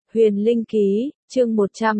Huyền Linh Ký, chương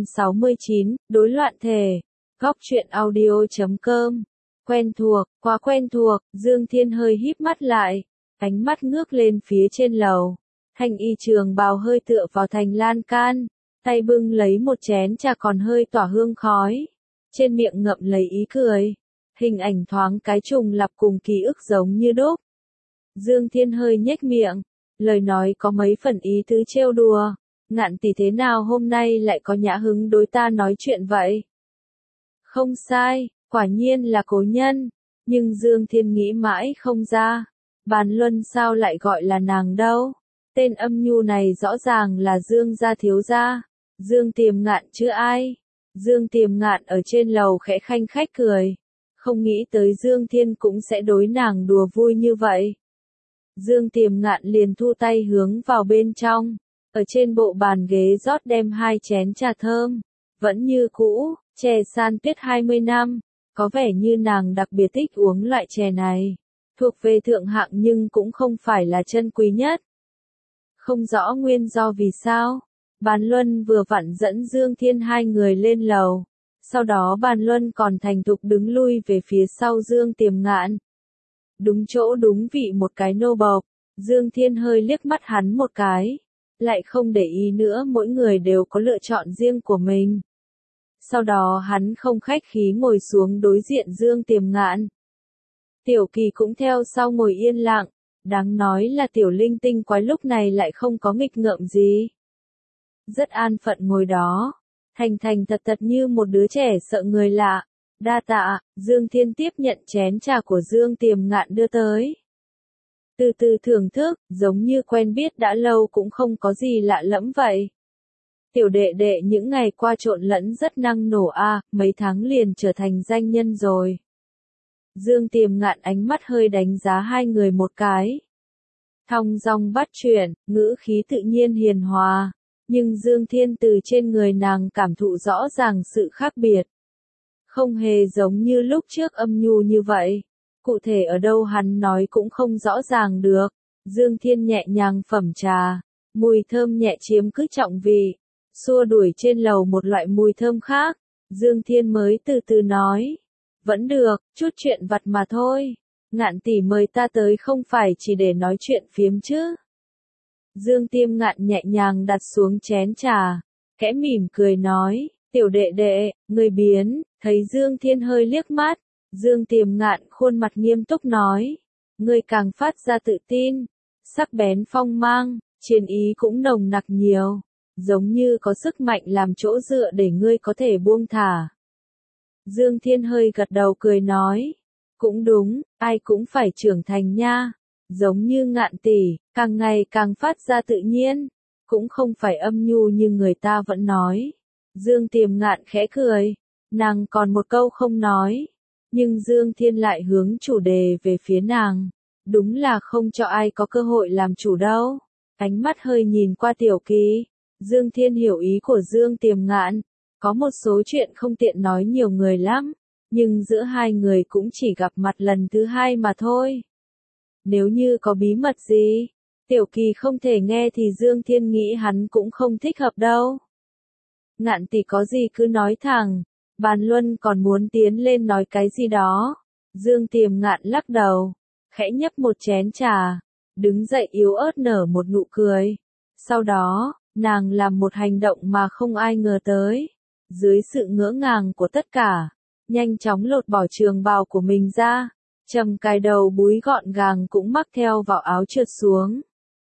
169, đối loạn thể. Góc truyện audio.com. Quen thuộc, quá quen thuộc, Dương Thiên hơi híp mắt lại, ánh mắt ngước lên phía trên lầu. Thanh y trường bào hơi tựa vào thành lan can, tay bưng lấy một chén trà còn hơi tỏa hương khói. Trên miệng ngậm lấy ý cười. Hình ảnh thoáng cái trùng lặp cùng ký ức giống như đúc. Dương Thiên hơi nhếch miệng, lời nói có mấy phần ý tứ trêu đùa. Ngạn tỷ thế nào hôm nay lại có nhã hứng đối ta nói chuyện vậy? Không sai, quả nhiên là cố nhân, nhưng Dương Thiên nghĩ mãi không ra. Bàn Luân sao lại gọi là nàng đâu? Tên âm nhu này rõ ràng là Dương gia thiếu gia. Dương Tiềm Ngạn chứ ai? Dương Tiềm Ngạn ở trên lầu khẽ khanh khách cười. Không nghĩ tới Dương Thiên cũng sẽ đối nàng đùa vui như vậy. Dương Tiềm Ngạn liền thu tay hướng vào bên trong. Ở trên bộ bàn ghế rót đem 2 chén trà thơm. Vẫn như cũ, chè san tuyết 20 năm. Có vẻ như nàng đặc biệt thích uống loại chè này. Thuộc về thượng hạng nhưng cũng không phải là chân quý nhất. Không rõ nguyên do vì sao. Bàn Luân vừa vặn dẫn Dương Thiên hai người lên lầu. Sau đó Bàn Luân còn thành thục đứng lui về phía sau Dương Tiềm Ngạn. Đúng chỗ đúng vị một cái nô bộc. Dương Thiên hơi liếc mắt hắn một cái. Lại không để ý nữa, mỗi người đều có lựa chọn riêng của mình. Sau đó hắn không khách khí ngồi xuống đối diện Dương Tiềm Ngạn. Tiểu Kỳ cũng theo sau ngồi yên lặng. Đáng nói là tiểu linh tinh quái lúc này lại không có nghịch ngợm gì. Rất an phận ngồi đó. Thành thành thật thật như một đứa trẻ sợ người lạ. Đa tạ, Dương Thiên tiếp nhận chén trà của Dương Tiềm Ngạn đưa tới. Từ từ thưởng thức, giống như quen biết đã lâu cũng không có gì lạ lẫm vậy. Tiểu đệ đệ những ngày qua trộn lẫn rất năng nổ mấy tháng liền trở thành danh nhân rồi. Dương Tiềm Ngạn ánh mắt hơi đánh giá hai người một cái. Thong dong bắt chuyện, ngữ khí tự nhiên hiền hòa. Nhưng Dương Thiên từ trên người nàng cảm thụ rõ ràng sự khác biệt. Không hề giống như lúc trước âm nhu như vậy. Cụ thể ở đâu hắn nói cũng không rõ ràng được. Dương Thiên nhẹ nhàng phẩm trà. Mùi thơm nhẹ chiếm cứ trọng vị. Xua đuổi trên lầu một loại mùi thơm khác. Dương Thiên mới từ từ nói. Vẫn được, chút chuyện vặt mà thôi. Ngạn tỷ mời ta tới không phải chỉ để nói chuyện phiếm chứ. Dương Tiềm Ngạn nhẹ nhàng đặt xuống chén trà. Khẽ mỉm cười nói. Tiểu đệ đệ, người biến. Thấy Dương Thiên hơi liếc mắt. Dương Tiềm Ngạn khuôn mặt nghiêm túc nói. Ngươi càng phát ra tự tin. Sắc bén phong mang. Chiến ý cũng nồng nặc nhiều. Giống như có sức mạnh làm chỗ dựa để ngươi có thể buông thả. Dương Thiên hơi gật đầu cười nói. Cũng đúng, ai cũng phải trưởng thành nha. Giống như Ngạn tỷ, càng ngày càng phát ra tự nhiên. Cũng không phải âm nhu như người ta vẫn nói. Dương Tiềm Ngạn khẽ cười. Nàng còn một câu không nói. Nhưng Dương Thiên lại hướng chủ đề về phía nàng. Đúng là không cho ai có cơ hội làm chủ đâu. Ánh mắt hơi nhìn qua Tiểu Kỳ. Dương Thiên hiểu ý của Dương Tiềm Ngạn. Có một số chuyện không tiện nói nhiều người lắm. Nhưng giữa hai người cũng chỉ gặp mặt lần thứ 2 mà thôi. Nếu như có bí mật gì, Tiểu Kỳ không thể nghe thì Dương Thiên nghĩ hắn cũng không thích hợp đâu. Ngạn tỷ có gì cứ nói thẳng. Bàn Luân còn muốn tiến lên nói cái gì đó. Dương Tiềm Ngạn lắc đầu. Khẽ nhấp một chén trà. Đứng dậy yếu ớt nở một nụ cười. Sau đó, nàng làm một hành động mà không ai ngờ tới. Dưới sự ngỡ ngàng của tất cả, nhanh chóng lột bỏ trường bào của mình ra. Trầm cài đầu búi gọn gàng cũng mắc theo vào áo trượt xuống.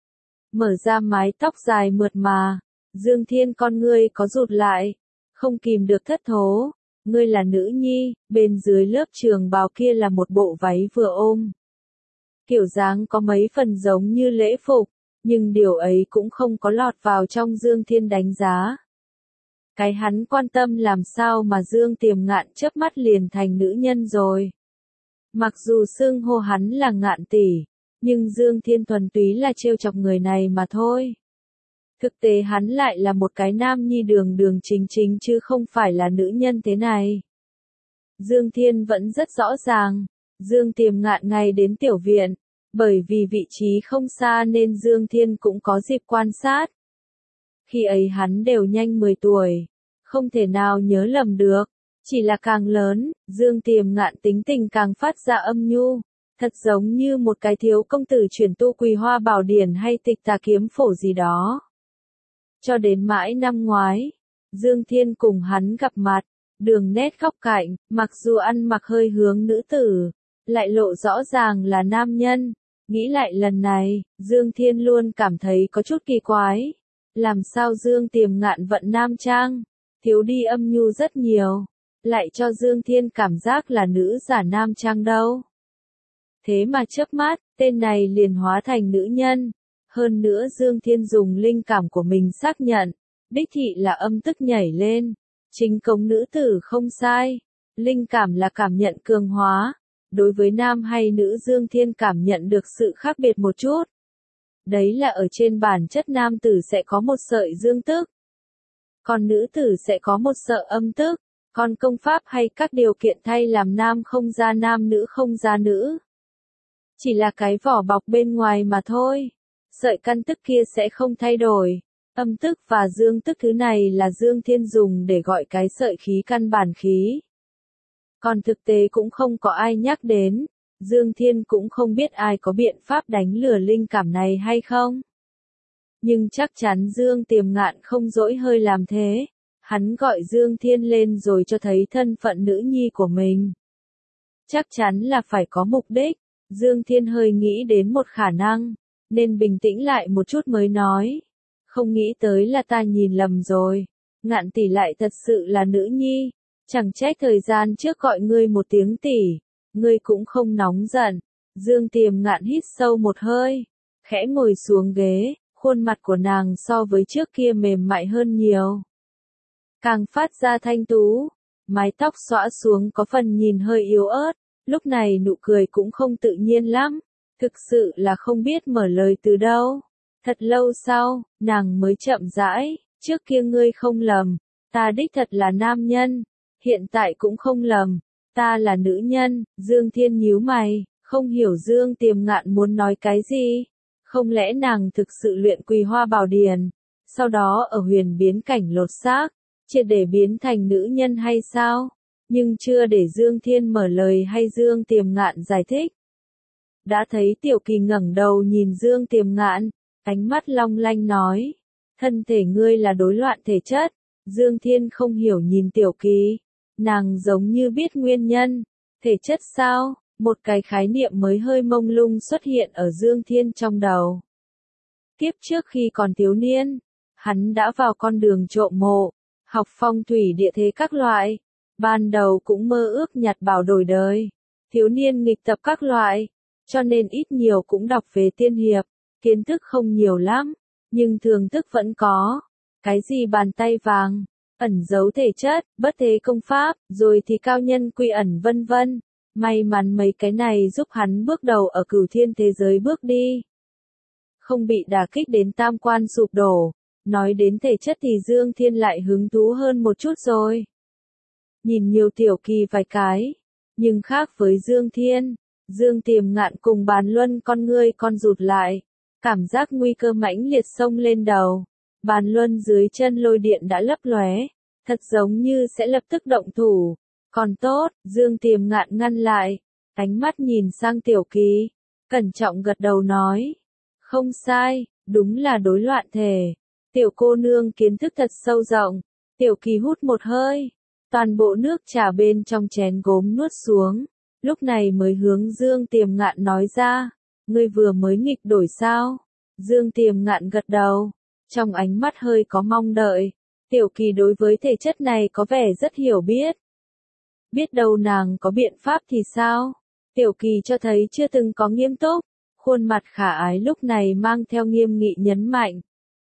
Mở ra mái tóc dài mượt mà. Dương Thiên con ngươi có rụt lại. Không kìm được thất thố. Ngươi là nữ nhi, bên dưới lớp trường bào kia là một bộ váy vừa ôm. Kiểu dáng có mấy phần giống như lễ phục, nhưng điều ấy cũng không có lọt vào trong Dương Thiên đánh giá. Cái hắn quan tâm làm sao mà Dương Tiềm Ngạn chớp mắt liền thành nữ nhân rồi. Mặc dù xưng hô hắn là Ngạn tỷ, nhưng Dương Thiên thuần túy là trêu chọc người này mà thôi. Thực tế hắn lại là một cái nam nhi đường đường chính chính chứ không phải là nữ nhân thế này. Dương Thiên vẫn rất rõ ràng. Dương Tiềm Ngạn ngay đến tiểu viện. Bởi vì vị trí không xa nên Dương Thiên cũng có dịp quan sát. Khi ấy hắn đều nhanh 10 tuổi, không thể nào nhớ lầm được. Chỉ là càng lớn, Dương Tiềm Ngạn tính tình càng phát ra âm nhu, thật giống như một cái thiếu công tử chuyển tu Quỳ Hoa Bảo Điển hay Tịch Tà Kiếm Phổ gì đó. Cho đến mãi năm ngoái, Dương Thiên cùng hắn gặp mặt, đường nét góc cạnh, mặc dù ăn mặc hơi hướng nữ tử, lại lộ rõ ràng là nam nhân. Nghĩ lại lần này, Dương Thiên luôn cảm thấy có chút kỳ quái. Làm sao Dương Tiềm Ngạn vận nam trang, thiếu đi âm nhu rất nhiều, lại cho Dương Thiên cảm giác là nữ giả nam trang đâu. Thế mà chớp mắt, tên này liền hóa thành nữ nhân. Hơn nữa Dương Thiên dùng linh cảm của mình xác nhận, đích thị là âm tức nhảy lên. Chính cống nữ tử không sai. Linh cảm là cảm nhận cường hóa. Đối với nam hay nữ Dương Thiên cảm nhận được sự khác biệt một chút. Đấy là ở trên bản chất nam tử sẽ có một sợi dương tức. Còn nữ tử sẽ có một sợi âm tức. Còn công pháp hay các điều kiện thay làm nam không ra nam nữ không ra nữ. Chỉ là cái vỏ bọc bên ngoài mà thôi. Sợi căn tức kia sẽ không thay đổi. Âm tức và dương tức thứ này là Dương Thiên dùng để gọi cái sợi khí căn bản khí. Còn thực tế cũng không có ai nhắc đến. Dương Thiên cũng không biết ai có biện pháp đánh lừa linh cảm này hay không. Nhưng chắc chắn Dương Tiềm Ngạn không dỗi hơi làm thế. Hắn gọi Dương Thiên lên rồi cho thấy thân phận nữ nhi của mình. Chắc chắn là phải có mục đích. Dương Thiên hơi nghĩ đến một khả năng, nên bình tĩnh lại một chút mới nói. Không nghĩ tới là ta nhìn lầm rồi. Ngạn tỷ lại thật sự là nữ nhi. Chẳng trách thời gian trước gọi ngươi một tiếng tỷ. Ngươi cũng không nóng giận. Dương Tiềm Ngạn hít sâu một hơi, khẽ ngồi xuống ghế, khuôn mặt của nàng so với trước kia mềm mại hơn nhiều. Càng phát ra thanh tú, mái tóc xõa xuống có phần nhìn hơi yếu ớt, lúc này nụ cười cũng không tự nhiên lắm, thực sự là không biết mở lời từ đâu. Thật lâu sau, nàng mới chậm rãi, trước kia ngươi không lầm, ta đích thật là nam nhân, hiện tại cũng không lầm, ta là nữ nhân. Dương Thiên nhíu mày, không hiểu Dương Tiềm Ngạn muốn nói cái gì. Không lẽ nàng thực sự luyện Quỳ Hoa Bảo Điển, sau đó ở huyền biến cảnh lột xác, triệt để biến thành nữ nhân hay sao? Nhưng chưa để Dương Thiên mở lời hay Dương Tiềm Ngạn giải thích. Đã thấy Tiểu Kỳ ngẩng đầu nhìn Dương Tiềm Ngạn, ánh mắt long lanh nói, thân thể ngươi là đối loạn thể chất. Dương Thiên không hiểu nhìn Tiểu Kỳ, nàng giống như biết nguyên nhân. Thể chất sao? Một cái khái niệm mới hơi mông lung xuất hiện ở Dương Thiên trong đầu. Kiếp trước khi còn thiếu niên, hắn đã vào con đường trộm mộ, học phong thủy địa thế các loại. Ban đầu cũng mơ ước nhặt bảo đổi đời. Thiếu niên nghịch tập các loại, cho nên ít nhiều cũng đọc về tiên hiệp. Kiến thức không nhiều lắm, nhưng thường thức vẫn có. Cái gì bàn tay vàng, ẩn giấu thể chất, bất thế công pháp, rồi thì cao nhân quy ẩn vân vân. May mắn mấy cái này giúp hắn bước đầu ở cửu thiên thế giới bước đi. Không bị đả kích đến tam quan sụp đổ. Nói đến thể chất thì Dương Thiên lại hứng thú hơn một chút rồi. Nhìn nhiều Tiểu Kỳ vài cái. Nhưng khác với Dương Thiên, Dương Tiềm Ngạn cùng Bàn Luân con ngươi con rụt lại. Cảm giác nguy cơ mãnh liệt xông lên đầu. Bàn Luân dưới chân lôi điện đã lấp lóe, thật giống như sẽ lập tức động thủ. Còn tốt, Dương Tiềm Ngạn ngăn lại, ánh mắt nhìn sang Tiểu Kỳ, cẩn trọng gật đầu nói. Không sai, đúng là đối loạn thể. Tiểu cô nương kiến thức thật sâu rộng. Tiểu Kỳ hút một hơi, toàn bộ nước trà bên trong chén gốm nuốt xuống, lúc này mới hướng Dương Tiềm Ngạn nói ra. Ngươi vừa mới nghịch đổi sao? Dương Tiềm Ngạn gật đầu, trong ánh mắt hơi có mong đợi. Tiểu Kỳ đối với thể chất này có vẻ rất hiểu biết. Biết đâu nàng có biện pháp thì sao? Tiểu Kỳ cho thấy chưa từng có nghiêm túc, khuôn mặt khả ái lúc này mang theo nghiêm nghị nhấn mạnh.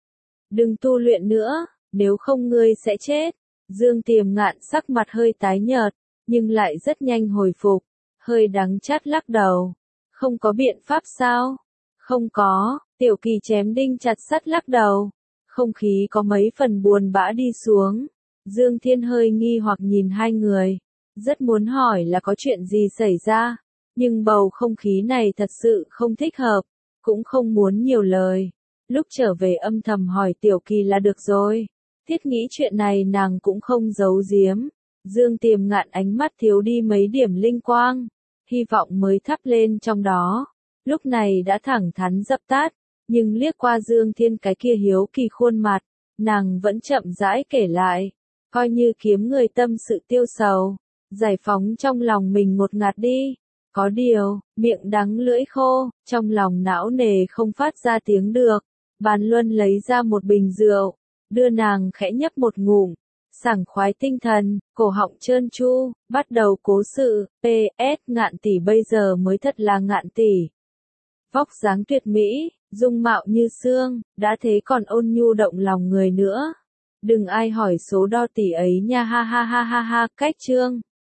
Đừng tu luyện nữa, nếu không ngươi sẽ chết. Dương Tiềm Ngạn sắc mặt hơi tái nhợt, nhưng lại rất nhanh hồi phục, hơi đắng chát lắc đầu. Không có biện pháp sao? Không có. Tiểu Kỳ chém đinh chặt sắt lắc đầu. Không khí có mấy phần buồn bã đi xuống. Dương Thiên hơi nghi hoặc nhìn hai người. Rất muốn hỏi là có chuyện gì xảy ra. Nhưng bầu không khí này thật sự không thích hợp. Cũng không muốn nhiều lời. lúc trở về âm thầm hỏi Tiểu Kỳ là được rồi. Thiết nghĩ chuyện này nàng cũng không giấu giếm. Dương Tiềm Ngạn ánh mắt thiếu đi mấy điểm linh quang, hy vọng mới thắp lên trong đó. Lúc này đã thẳng thắn dập tắt, nhưng liếc qua Dương Thiên cái kia hiếu kỳ khuôn mặt, nàng vẫn chậm rãi kể lại, coi như kiếm người tâm sự tiêu sầu, giải phóng trong lòng mình một ngạt đi. Có điều, miệng đắng lưỡi khô, trong lòng não nề không phát ra tiếng được. Bàn Luân lấy ra một bình rượu, đưa nàng khẽ nhấp một ngụm, sảng khoái tinh thần, cổ họng trơn tru, bắt đầu cố sự. PS Ngạn tỷ bây giờ mới thật là Ngạn tỷ. Vóc dáng tuyệt mỹ, dung mạo như xương, đã thế còn ôn nhu động lòng người nữa. Đừng ai hỏi số đo tỷ ấy nha, ha ha ha ha ha. Cách chương